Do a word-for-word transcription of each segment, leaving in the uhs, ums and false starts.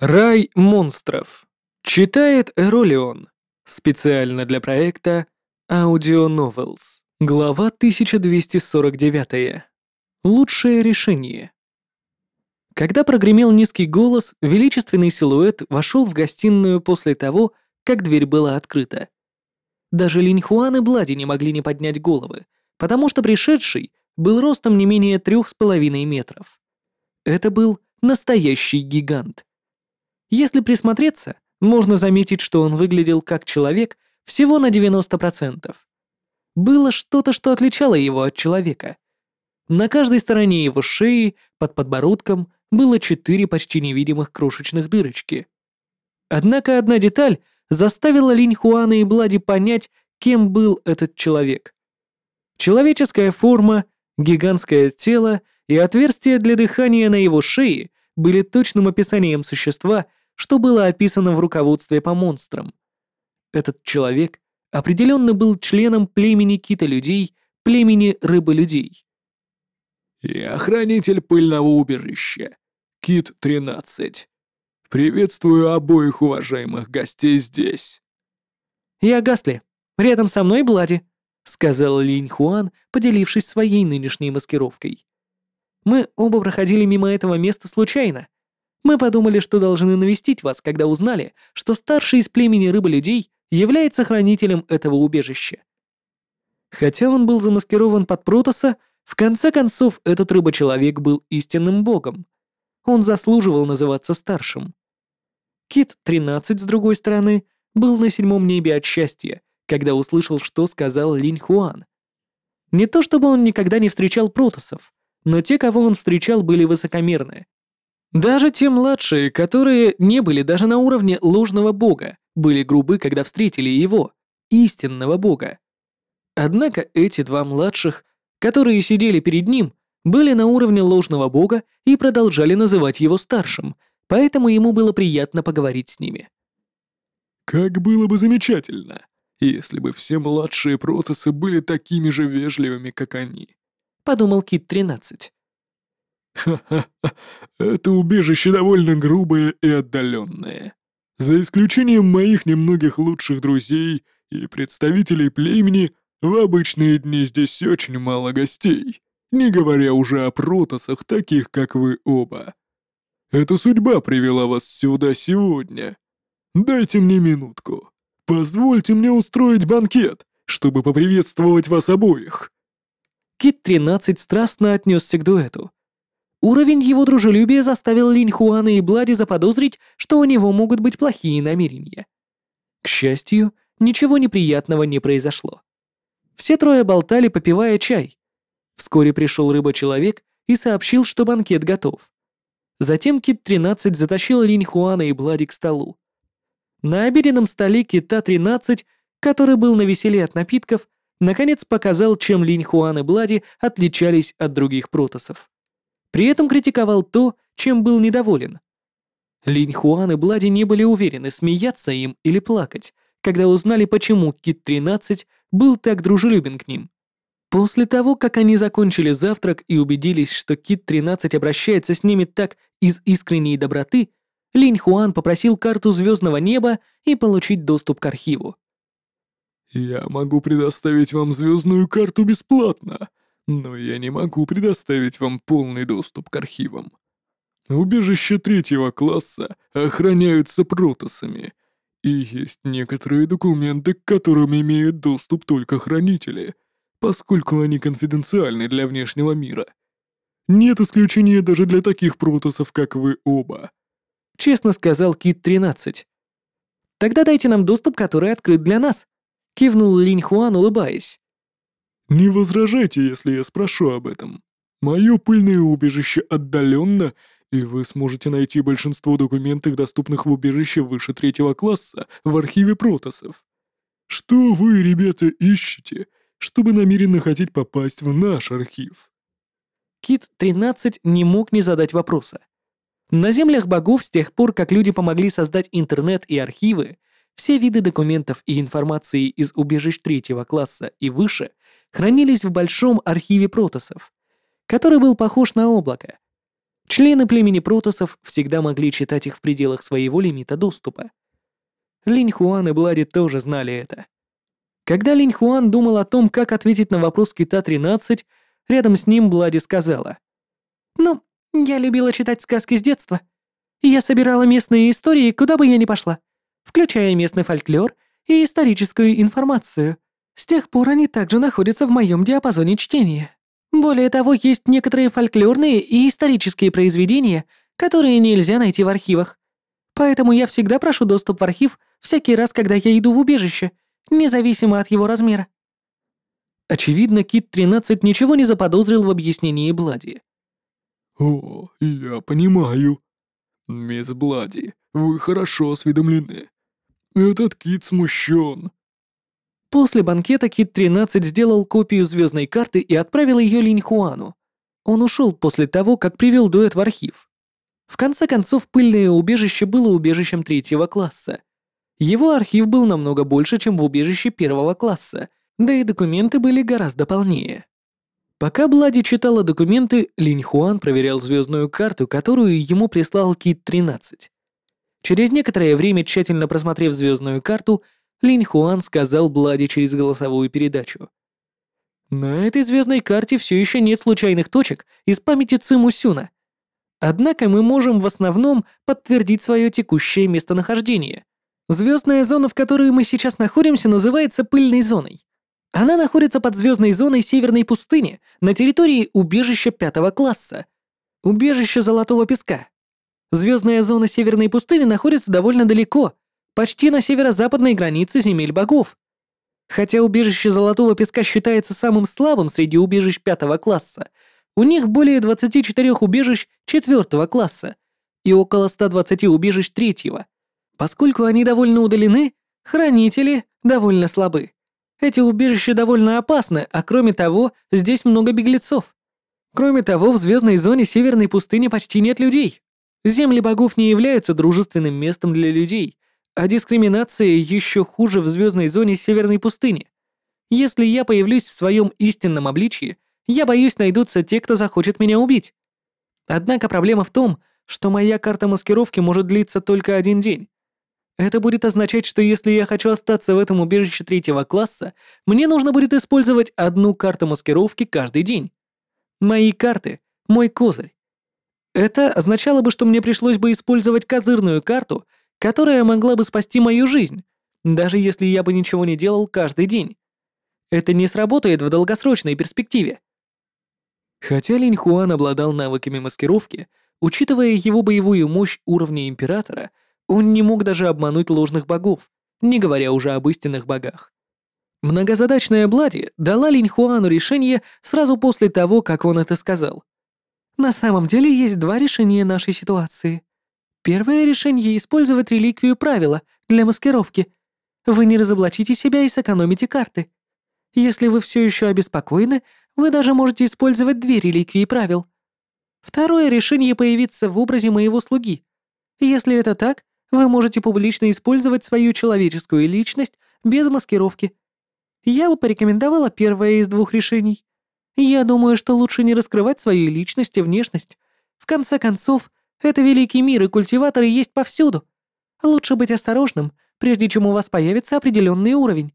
Рай монстров. Читает Эролион. Специально для проекта Audio Novels. Глава тысяча двести сорок девять. Лучшее решение. Когда прогремел низкий голос, величественный силуэт вошел в гостиную после того, как дверь была открыта. Даже Линь Хуан и Блади не могли не поднять головы, потому что пришедший был ростом не менее трех с половиной метров. Это был настоящий гигант. Если присмотреться, можно заметить, что он выглядел как человек всего на девяносто процентов. Было что-то, что отличало его от человека. На каждой стороне его шеи, под подбородком, было четыре почти невидимых крошечных дырочки. Однако одна деталь заставила Линь Хуана и Блади понять, кем был этот человек. Человеческая форма, гигантское тело и отверстие для дыхания на его шее были точным описанием существа, что было описано в руководстве по монстрам. Этот человек определенно был членом племени кита-людей, племени рыбы-людей. «Я хранитель пыльного убежища, Кит тринадцать. Приветствую обоих уважаемых гостей здесь». «Я Гасли. Рядом со мной Блади», — сказал Линь Хуан, поделившись своей нынешней маскировкой. «Мы оба проходили мимо этого места случайно. Мы подумали, что должны навестить вас, когда узнали, что старший из племени рыбы-людей является хранителем этого убежища». Хотя он был замаскирован под Протоса, в конце концов этот рыба-человек был истинным богом. Он заслуживал называться старшим. Кит тринадцать, с другой стороны, был на седьмом небе от счастья, когда услышал, что сказал Линь Хуан. Не то чтобы он никогда не встречал протосов, но те, кого он встречал, были высокомерны. Даже те младшие, которые не были даже на уровне ложного бога, были грубы, когда встретили его, истинного бога. Однако эти два младших, которые сидели перед ним, были на уровне ложного бога и продолжали называть его старшим, поэтому ему было приятно поговорить с ними. «Как было бы замечательно, если бы все младшие протосы были такими же вежливыми, как они», — подумал Кит тринадцать. «Ха-ха-ха, это убежище довольно грубое и отдаленное. За исключением моих немногих лучших друзей и представителей племени, в обычные дни здесь очень мало гостей, не говоря уже о протосах, таких как вы оба. Эта судьба привела вас сюда сегодня. Дайте мне минутку. Позвольте мне устроить банкет, чтобы поприветствовать вас обоих». Кит тринадцать страстно отнесся к дуэту. Уровень его дружелюбия заставил Линь Хуана и Блади заподозрить, что у него могут быть плохие намерения. К счастью, ничего неприятного не произошло. Все трое болтали, попивая чай. Вскоре пришел рыба-человек и сообщил, что банкет готов. Затем Кит тринадцать затащил Линь Хуана и Блади к столу. На обеденном столе Кита тринадцать, который был навеселе от напитков, наконец показал, чем Линь Хуан и Блади отличались от других протосов. При этом критиковал то, чем был недоволен. Линь Хуан и Блади не были уверены, смеяться им или плакать, когда узнали, почему Кит тринадцать был так дружелюбен к ним. После того, как они закончили завтрак и убедились, что Кит тринадцать обращается с ними так из искренней доброты, Линь Хуан попросил карту звездного неба и получить доступ к архиву. «Я могу предоставить вам звездную карту бесплатно, но я не могу предоставить вам полный доступ к архивам. Убежища третьего класса охраняются протосами, и есть некоторые документы, к которым имеют доступ только хранители, поскольку они конфиденциальны для внешнего мира. Нет исключения даже для таких протосов, как вы оба», — честно сказал Кит тринадцать. «Тогда дайте нам доступ, который открыт для нас», — кивнул Линь Хуан, улыбаясь. «Не возражайте, если я спрошу об этом. Мое пыльное убежище отдаленно, и вы сможете найти большинство документов, доступных в убежище выше третьего класса, в архиве протосов. Что вы, ребята, ищете, чтобы намеренно хотеть попасть в наш архив?» Кит тринадцать не мог не задать вопроса. На землях богов с тех пор, как люди помогли создать интернет и архивы, все виды документов и информации из убежищ третьего класса и выше хранились в большом архиве протосов, который был похож на облако. Члены племени Протоссов всегда могли читать их в пределах своего лимита доступа. Линь Хуан и Блади тоже знали это. Когда Линь Хуан думал о том, как ответить на вопрос Кита тринадцать, рядом с ним Блади сказала: «Ну, я любила читать сказки с детства. Я собирала местные истории, куда бы я ни пошла, включая местный фольклор и историческую информацию. С тех пор они также находятся в моем диапазоне чтения. Более того, есть некоторые фольклорные и исторические произведения, которые нельзя найти в архивах. Поэтому я всегда прошу доступ в архив всякий раз, когда я иду в убежище, независимо от его размера». Очевидно, Кит тринадцать ничего не заподозрил в объяснении Блади. «О, я понимаю. Мисс Блади, вы хорошо осведомлены. Этот Кит смущен». После банкета Кит тринадцать сделал копию звездной карты и отправил ее Линь Хуану. Он ушел после того, как привел дуэт в архив. В конце концов, пыльное убежище было убежищем третьего класса. Его архив был намного больше, чем в убежище первого класса, да и документы были гораздо полнее. Пока Блади читала документы, Линь Хуан проверял звездную карту, которую ему прислал Кит тринадцать. Через некоторое время, тщательно просмотрев звездную карту, Линь Хуан сказал Блади через голосовую передачу: «На этой звездной карте все еще нет случайных точек из памяти Циму Сюна. Однако мы можем в основном подтвердить свое текущее местонахождение. Звездная зона, в которой мы сейчас находимся, называется пыльной зоной. Она находится под звездной зоной Северной пустыни на территории убежища пятого класса, убежища Золотого Песка. Звездная зона Северной пустыни находится довольно далеко, почти на северо-западной границе земель богов. Хотя убежище Золотого Песка считается самым слабым среди убежищ пятого класса, у них более двадцати четырёх убежищ четвёртого класса и около ста двадцати убежищ третьего. Поскольку они довольно удалены, хранители довольно слабы. Эти убежища довольно опасны, а кроме того, здесь много беглецов. Кроме того, в звездной зоне Северной пустыни почти нет людей. Земли богов не являются дружественным местом для людей, а дискриминация еще хуже в звездной зоне Северной пустыни. Если я появлюсь в своем истинном обличии, я боюсь, найдутся те, кто захочет меня убить. Однако проблема в том, что моя карта маскировки может длиться только один день. Это будет означать, что если я хочу остаться в этом убежище третьего класса, мне нужно будет использовать одну карту маскировки каждый день. Мои карты — мой козырь. Это означало бы, что мне пришлось бы использовать козырную карту, которая могла бы спасти мою жизнь, даже если я бы ничего не делал каждый день. Это не сработает в долгосрочной перспективе. Хотя Линь Хуан обладал навыками маскировки, учитывая его боевую мощь уровня Императора, он не мог даже обмануть ложных богов, не говоря уже об истинных богах. Многозадачная Блади дала Линь Хуану решение сразу после того, как он это сказал. На самом деле есть два решения нашей ситуации. Первое решение — использовать реликвию правила для маскировки. Вы не разоблачите себя и сэкономите карты. Если вы все еще обеспокоены, вы даже можете использовать две реликвии правил. Второе решение — появиться в образе моего слуги. Если это так, вы можете публично использовать свою человеческую личность без маскировки. Я бы порекомендовала первое из двух решений. Я думаю, что лучше не раскрывать свою личность и внешность. В конце концов, это великий мир, и культиваторы есть повсюду. Лучше быть осторожным, прежде чем у вас появится определенный уровень.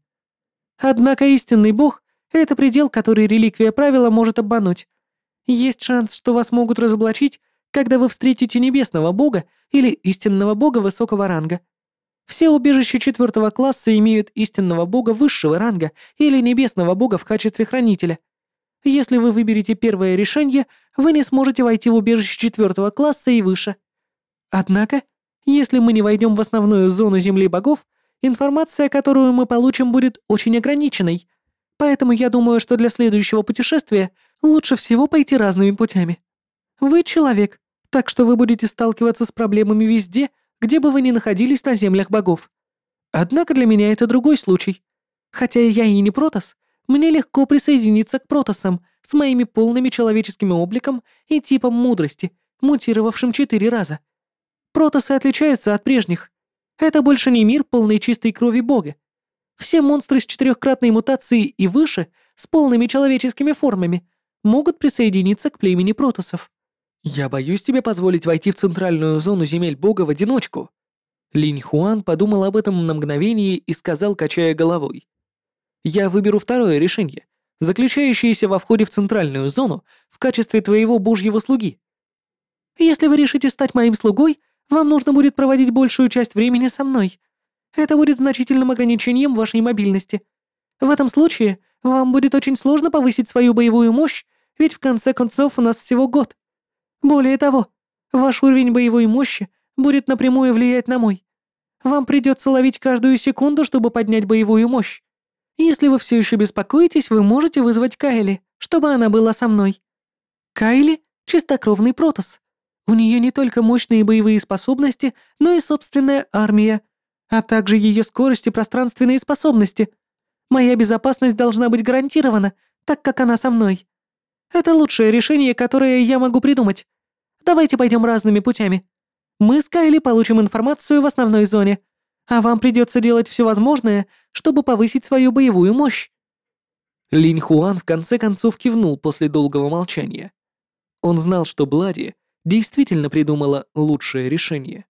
Однако истинный бог — это предел, который реликвия правила может обмануть. Есть шанс, что вас могут разоблачить, когда вы встретите небесного бога или истинного бога высокого ранга. Все убежища четвертого класса имеют истинного бога высшего ранга или небесного бога в качестве хранителя. Если вы выберете первое решение, вы не сможете войти в убежище четвертого класса и выше. Однако, если мы не войдем в основную зону земли богов, информация, которую мы получим, будет очень ограниченной. Поэтому я думаю, что для следующего путешествия лучше всего пойти разными путями. Вы человек, так что вы будете сталкиваться с проблемами везде, где бы вы ни находились на землях богов. Однако для меня это другой случай. Хотя я и не Протосс, мне легко присоединиться к Протоссам с моими полными человеческим обликом и типом мудрости, мутировавшим четыре раза. Протоссы отличаются от прежних. Это больше не мир, полный чистой крови бога. Все монстры с четырехкратной мутацией и выше, с полными человеческими формами, могут присоединиться к племени Протоссов. Я боюсь тебе позволить войти в центральную зону земель Бога в одиночку. Линь Хуан подумал об этом на мгновение и сказал, качая головой. Я выберу второе решение, заключающееся во входе в центральную зону в качестве твоего божьего слуги. Если вы решите стать моим слугой, вам нужно будет проводить большую часть времени со мной. Это будет значительным ограничением вашей мобильности. В этом случае вам будет очень сложно повысить свою боевую мощь, ведь в конце концов у нас всего год. Более того, ваш уровень боевой мощи будет напрямую влиять на мой. Вам придется ловить каждую секунду, чтобы поднять боевую мощь. Если вы все еще беспокоитесь, вы можете вызвать Кайли, чтобы она была со мной. Кайли — чистокровный Протосс. У нее не только мощные боевые способности, но и собственная армия, а также ее скорость и пространственные способности. Моя безопасность должна быть гарантирована, так как она со мной. Это лучшее решение, которое я могу придумать. Давайте пойдем разными путями. Мы с Кайли получим информацию в основной зоне, а вам придется делать все возможное, чтобы повысить свою боевую мощь». Линь Хуан в конце концов кивнул после долгого молчания. Он знал, что Блади действительно придумала лучшее решение.